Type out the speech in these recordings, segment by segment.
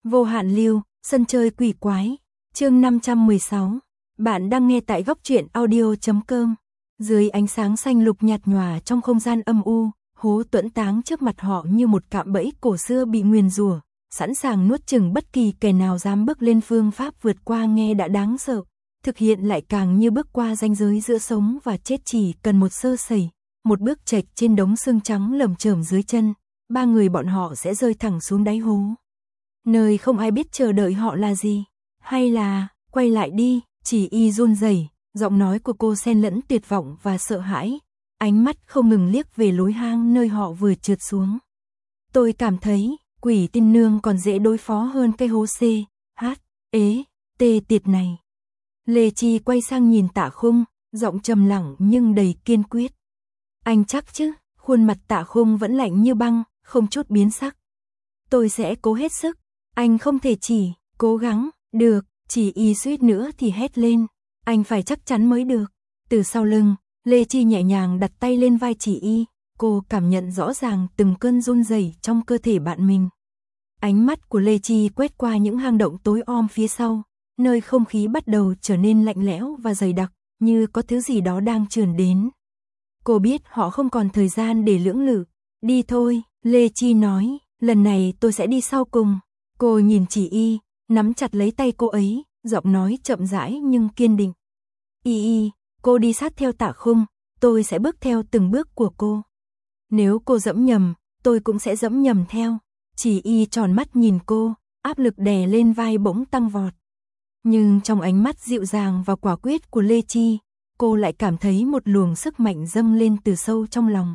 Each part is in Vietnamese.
Vô hạn lưu, sân chơi quỷ quái, chương 516. Bạn đang nghe tại góc truyện audio.com. Dưới ánh sáng xanh lục nhạt nhòa trong không gian âm u, hố tuẫn táng trước mặt họ như một cạm bẫy cổ xưa bị nguyền rủa, sẵn sàng nuốt chửng bất kỳ kẻ nào dám bước lên phương pháp vượt qua. Nghe đã đáng sợ, thực hiện lại càng như bước qua ranh giới giữa sống và chết, chỉ cần một sơ sẩy, một bước chệch trên đống xương trắng lởm chởm dưới chân, ba người bọn họ sẽ rơi thẳng xuống đáy hố. Nơi không ai biết chờ đợi họ là gì, hay là, quay lại đi, Chỉ Y run rẩy, giọng nói của cô xen lẫn tuyệt vọng và sợ hãi, ánh mắt không ngừng liếc về lối hang nơi họ vừa trượt xuống. Tôi cảm thấy, quỷ tiên nương còn dễ đối phó hơn cái hố C, H, ế, T tiệt này. Lê Chi quay sang nhìn Tạ Khung, giọng trầm lặng nhưng đầy kiên quyết. Anh chắc chứ? Khuôn mặt Tạ Khung vẫn lạnh như băng, không chút biến sắc. Tôi sẽ cố hết sức. Anh không thể chỉ cố gắng, được. Chỉ Y suýt nữa thì hét lên. Anh phải chắc chắn mới được. Từ sau lưng, Lê Chi nhẹ nhàng đặt tay lên vai Chỉ Y. Cô cảm nhận rõ ràng từng cơn run rẩy trong cơ thể bạn mình. Ánh mắt của Lê Chi quét qua những hang động tối om phía sau, nơi không khí bắt đầu trở nên lạnh lẽo và dày đặc, như có thứ gì đó đang trườn đến. Cô biết họ không còn thời gian để lưỡng lự. Đi thôi, Lê Chi nói, lần này tôi sẽ đi sau cùng. Cô nhìn Chỉ Y, nắm chặt lấy tay cô ấy, giọng nói chậm rãi nhưng kiên định. Y, cô đi sát theo Tạ Khung, tôi sẽ bước theo từng bước của cô. Nếu cô dẫm nhầm, tôi cũng sẽ dẫm nhầm theo. Chỉ Y tròn mắt nhìn cô, áp lực đè lên vai bỗng tăng vọt. Nhưng trong ánh mắt dịu dàng và quả quyết của Lê Chi, cô lại cảm thấy một luồng sức mạnh dâng lên từ sâu trong lòng.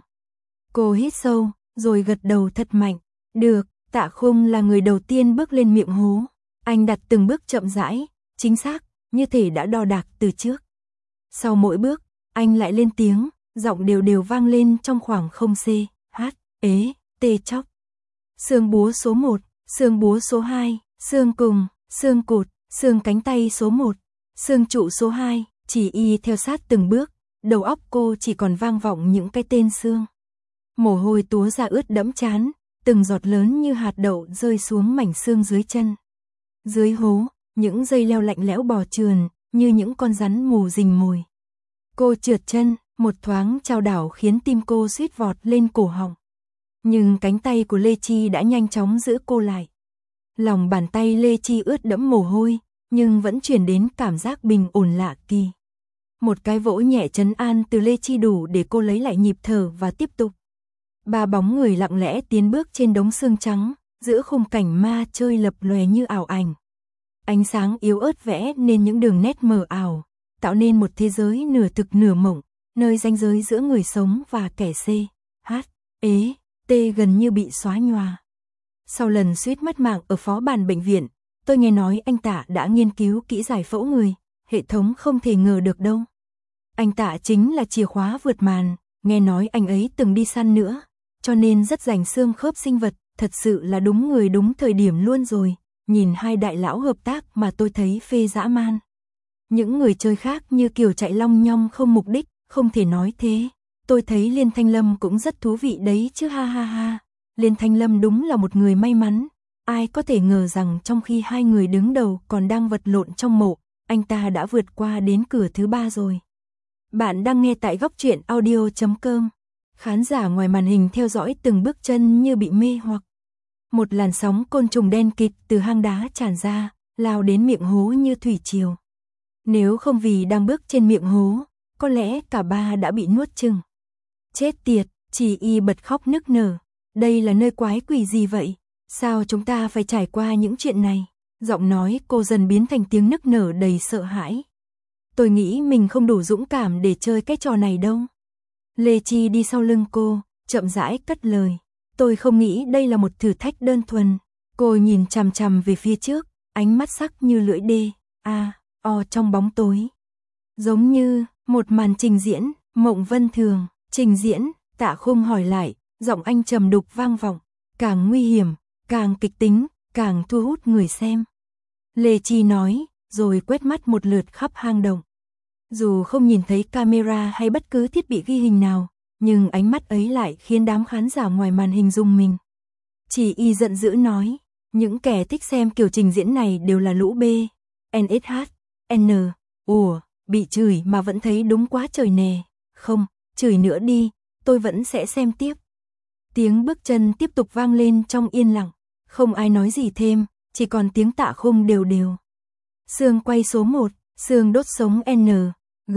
Cô hít sâu, rồi gật đầu thật mạnh. Được, Tạ Khung là người đầu tiên bước lên miệng hố. Anh đặt từng bước chậm rãi, chính xác, như thể đã đo đạc từ trước. Sau mỗi bước, anh lại lên tiếng, giọng đều đều vang lên trong khoảng không C, H, ế, T chóc. Xương búa số 1, xương búa số 2, xương cùng, xương cụt, xương cánh tay số 1, xương trụ số 2, Chỉ Y theo sát từng bước, đầu óc cô chỉ còn vang vọng những cái tên xương. Mồ hôi túa ra ướt đẫm trán, từng giọt lớn như hạt đậu rơi xuống mảnh xương dưới chân. Dưới hố, những dây leo lạnh lẽo bò trườn, như những con rắn mù rình mồi. Cô trượt chân, một thoáng chao đảo khiến tim cô suýt vọt lên cổ họng. Nhưng cánh tay của Lê Chi đã nhanh chóng giữ cô lại. Lòng bàn tay Lê Chi ướt đẫm mồ hôi, nhưng vẫn truyền đến cảm giác bình ổn lạ kỳ. Một cái vỗ nhẹ trấn an từ Lê Chi đủ để cô lấy lại nhịp thở và tiếp tục. Ba bóng người lặng lẽ tiến bước trên đống xương trắng, giữa khung cảnh ma chơi lập lòe như ảo ảnh. Ánh sáng yếu ớt vẽ nên những đường nét mờ ảo, tạo nên một thế giới nửa thực nửa mộng, nơi ranh giới giữa người sống và kẻ C, H, ế, T gần như bị xóa nhòa. Sau lần suýt mất mạng ở phó bàn bệnh viện, tôi nghe nói anh Tạ đã nghiên cứu kỹ giải phẫu người, hệ thống không thể ngờ được đâu. Anh Tạ chính là chìa khóa vượt màn, nghe nói anh ấy từng đi săn nữa, cho nên rất rành xương khớp sinh vật, thật sự là đúng người đúng thời điểm luôn rồi. Nhìn hai đại lão hợp tác mà tôi thấy phê dã man. Những người chơi khác như kiểu chạy long nhong không mục đích, không thể nói thế. Tôi thấy Liên Thanh Lâm cũng rất thú vị đấy chứ, ha ha ha. Liên Thanh Lâm đúng là một người may mắn. Ai có thể ngờ rằng trong khi hai người đứng đầu còn đang vật lộn trong mộ, anh ta đã vượt qua đến cửa thứ 3 rồi. Bạn đang nghe tại góc truyện audio.com. Khán giả ngoài màn hình theo dõi từng bước chân như bị mê hoặc. Một làn sóng côn trùng đen kịt từ hang đá tràn ra, lao đến miệng hố như thủy triều. Nếu không vì đang bước trên miệng hố, có lẽ cả ba đã bị nuốt chửng. Chết tiệt, Chỉ Y bật khóc nức nở. Đây là nơi quái quỷ gì vậy? Sao chúng ta phải trải qua những chuyện này? Giọng nói cô dần biến thành tiếng nức nở đầy sợ hãi. Tôi nghĩ mình không đủ dũng cảm để chơi cái trò này đâu. Lê Chi đi sau lưng cô, chậm rãi cất lời. Tôi không nghĩ đây là một thử thách đơn thuần. Cô nhìn chằm chằm về phía trước, ánh mắt sắc như lưỡi đê, trong bóng tối. Giống như một màn trình diễn, mộng vân thường, trình diễn, Tạ Khung hỏi lại, giọng anh trầm đục vang vọng, càng nguy hiểm, càng kịch tính, càng thu hút người xem. Lê Chi nói, rồi quét mắt một lượt khắp hang động. Dù không nhìn thấy camera hay bất cứ thiết bị ghi hình nào, nhưng ánh mắt ấy lại khiến đám khán giả ngoài màn hình rùng mình. Chỉ Y giận dữ nói, Những kẻ thích xem kiểu trình diễn này đều là lũ B, NSH, N, ủa, bị chửi mà vẫn thấy đúng quá trời nè. Không, chửi nữa đi, tôi vẫn sẽ xem tiếp. Tiếng bước chân tiếp tục vang lên trong yên lặng, không ai nói gì thêm, chỉ còn tiếng Tạ Khung đều đều. Xương quay số 1, xương đốt sống N, G,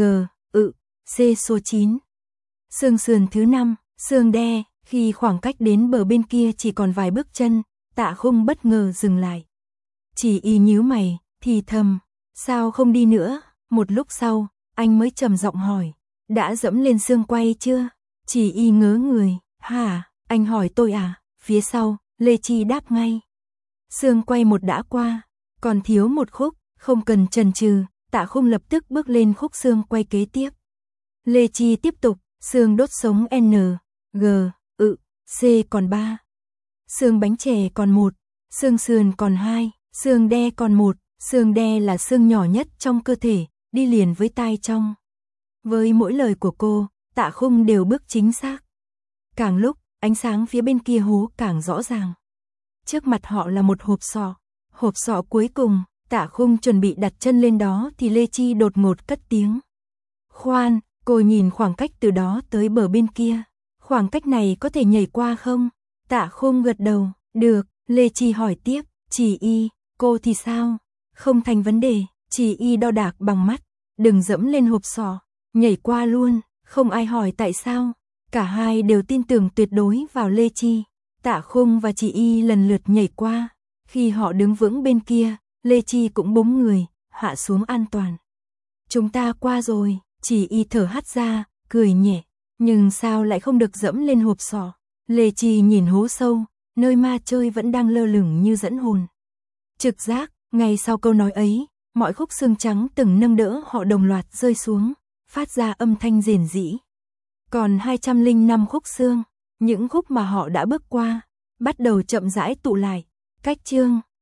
C số 9. Xương sườn thứ 5, xương đe, khi khoảng cách đến bờ bên kia chỉ còn vài bước chân, Tạ Khung bất ngờ dừng lại. Chỉ y nhíu mày, thì thầm, sao không đi nữa? Một lúc sau, anh mới trầm giọng hỏi, đã dẫm lên xương quay chưa? Chỉ y ngớ người, hả, anh hỏi tôi à? Phía sau, Lê Chi đáp ngay. Xương quay 1 đã qua, còn thiếu một khúc, không cần chần chừ, Tạ Khung lập tức bước lên khúc xương quay kế tiếp. Lê Chi tiếp tục, xương đốt sống N, G, C còn 3. Xương bánh chè còn 1, xương sườn còn 2, xương đe còn 1, xương đe là xương nhỏ nhất trong cơ thể, đi liền với tai trong. Với mỗi lời của cô, Tạ Khung đều bước chính xác. Càng lúc, ánh sáng phía bên kia hố càng rõ ràng. Trước mặt họ là một hộp sọ cuối cùng, Tạ Khung chuẩn bị đặt chân lên đó thì Lê Chi đột ngột cất tiếng. Khoan, cô nhìn khoảng cách từ đó tới bờ bên kia. Khoảng cách này có thể nhảy qua không? Tạ Khung gật đầu, được, Lê Chi hỏi tiếp, Chỉ y, cô thì sao? Không thành vấn đề, Chỉ y đo đạc bằng mắt, đừng dẫm lên hộp sọ, nhảy qua luôn, không ai hỏi tại sao. Cả hai đều tin tưởng tuyệt đối vào Lê Chi. Tạ Khung và Chỉ y lần lượt nhảy qua. Khi họ đứng vững bên kia, Lê Chi cũng búng người, hạ xuống an toàn. Chúng ta qua rồi, Chỉ y thở hắt ra, cười nhẹ. Nhưng sao lại không được dẫm lên hộp sọ? Lê Chi nhìn hố sâu, nơi ma chơi vẫn đang lơ lửng như dẫn hồn. Trực giác, ngay sau câu nói ấy, mọi khúc xương trắng từng nâng đỡ họ đồng loạt rơi xuống, phát ra âm thanh rền rĩ. Còn 205 khúc xương, những khúc mà họ đã bước qua, bắt đầu chậm rãi tụ lại, cách chương.